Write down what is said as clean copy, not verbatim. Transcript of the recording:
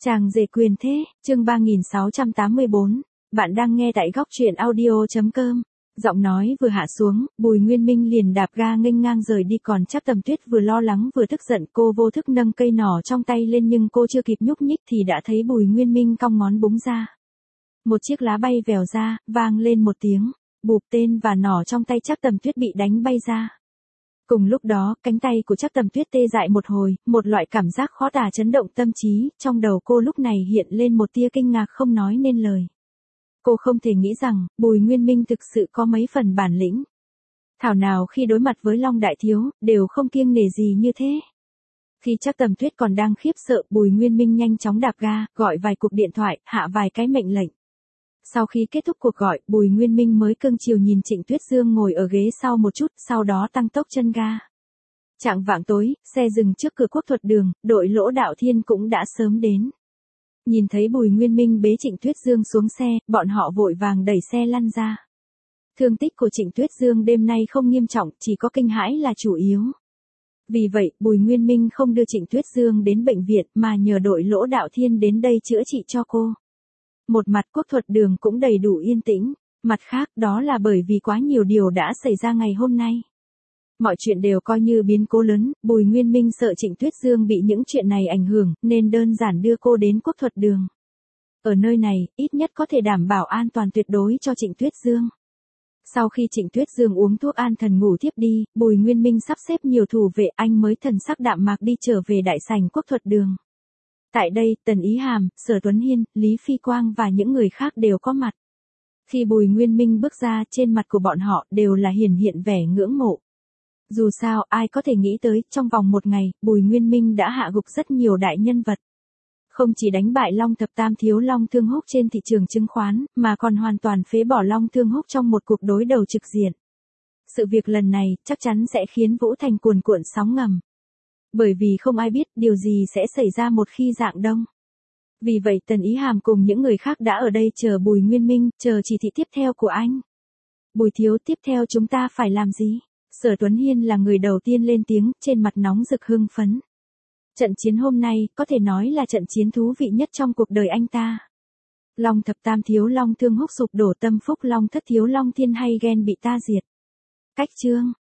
Chàng rể quyền thế, chương 3684, bạn đang nghe tại góc truyện audio.com. Giọng nói vừa hạ xuống, Bùi Nguyên Minh liền đạp ga nghênh ngang rời đi, còn Trác Tầm Tuyết vừa lo lắng vừa tức giận, cô vô thức nâng cây nỏ trong tay lên nhưng cô chưa kịp nhúc nhích thì đã thấy Bùi Nguyên Minh cong ngón búng ra. Một chiếc lá bay vèo ra, vang lên một tiếng, bụp, tên và nỏ trong tay Trác Tầm Tuyết bị đánh bay ra. Cùng lúc đó, cánh tay của Trác Tầm Tuyết tê dại một hồi, một loại cảm giác khó tả chấn động tâm trí, trong đầu cô lúc này hiện lên một tia kinh ngạc không nói nên lời. Cô không thể nghĩ rằng, Bùi Nguyên Minh thực sự có mấy phần bản lĩnh. Thảo nào khi đối mặt với Long Đại Thiếu, đều không kiêng nể gì như thế. Khi Trác Tầm Tuyết còn đang khiếp sợ, Bùi Nguyên Minh nhanh chóng đạp ga, gọi vài cuộc điện thoại, hạ vài cái mệnh lệnh. Sau khi kết thúc cuộc gọi, Bùi Nguyên Minh mới cưng chiều nhìn Trịnh Tuyết Dương ngồi ở ghế sau một chút, sau đó tăng tốc chân ga. Chạng vạng tối, xe dừng trước cửa Quốc Thuật Đường, đội Lỗ Đạo Thiên cũng đã sớm đến. Nhìn thấy Bùi Nguyên Minh bế Trịnh Tuyết Dương xuống xe, bọn họ vội vàng đẩy xe lăn ra. Thương tích của Trịnh Tuyết Dương đêm nay không nghiêm trọng, chỉ có kinh hãi là chủ yếu. Vì vậy, Bùi Nguyên Minh không đưa Trịnh Tuyết Dương đến bệnh viện mà nhờ đội Lỗ Đạo Thiên đến đây chữa trị cho cô. Một mặt Quốc Thuật Đường cũng đầy đủ yên tĩnh, mặt khác đó là bởi vì quá nhiều điều đã xảy ra ngày hôm nay. Mọi chuyện đều coi như biến cố lớn, Bùi Nguyên Minh sợ Trịnh Tuyết Dương bị những chuyện này ảnh hưởng, nên đơn giản đưa cô đến Quốc Thuật Đường. Ở nơi này, ít nhất có thể đảm bảo an toàn tuyệt đối cho Trịnh Tuyết Dương. Sau khi Trịnh Tuyết Dương uống thuốc an thần ngủ thiếp đi, Bùi Nguyên Minh sắp xếp nhiều thủ vệ, anh mới thần sắc đạm mạc đi trở về đại sảnh Quốc Thuật Đường. Tại đây, Tần Ý Hàm, Sở Tuấn Hiên, Lý Phi Quang và những người khác đều có mặt. Khi Bùi Nguyên Minh bước ra, trên mặt của bọn họ đều là hiện vẻ ngưỡng mộ. Dù sao, ai có thể nghĩ tới, trong vòng một ngày, Bùi Nguyên Minh đã hạ gục rất nhiều đại nhân vật. Không chỉ đánh bại Long Thập Tam Thiếu Long Thương Húc trên thị trường chứng khoán, mà còn hoàn toàn phế bỏ Long Thương Húc trong một cuộc đối đầu trực diện. Sự việc lần này, chắc chắn sẽ khiến Vũ Thành cuồn cuộn sóng ngầm. Bởi vì không ai biết điều gì sẽ xảy ra một khi Rạng Đông. Vì vậy Tần Ý Hàm cùng những người khác đã ở đây chờ Bùi Nguyên Minh, chờ chỉ thị tiếp theo của anh. Bùi thiếu, tiếp theo chúng ta phải làm gì? Sở Tuấn Hiên là người đầu tiên lên tiếng, trên mặt nóng rực hưng phấn. Trận chiến hôm nay, có thể nói là trận chiến thú vị nhất trong cuộc đời anh ta. Long Thập Tam Thiếu Long Thương Húc sụp đổ, tâm phúc Long Thất Thiếu Long Thiên hay ghen bị ta diệt. Cách chương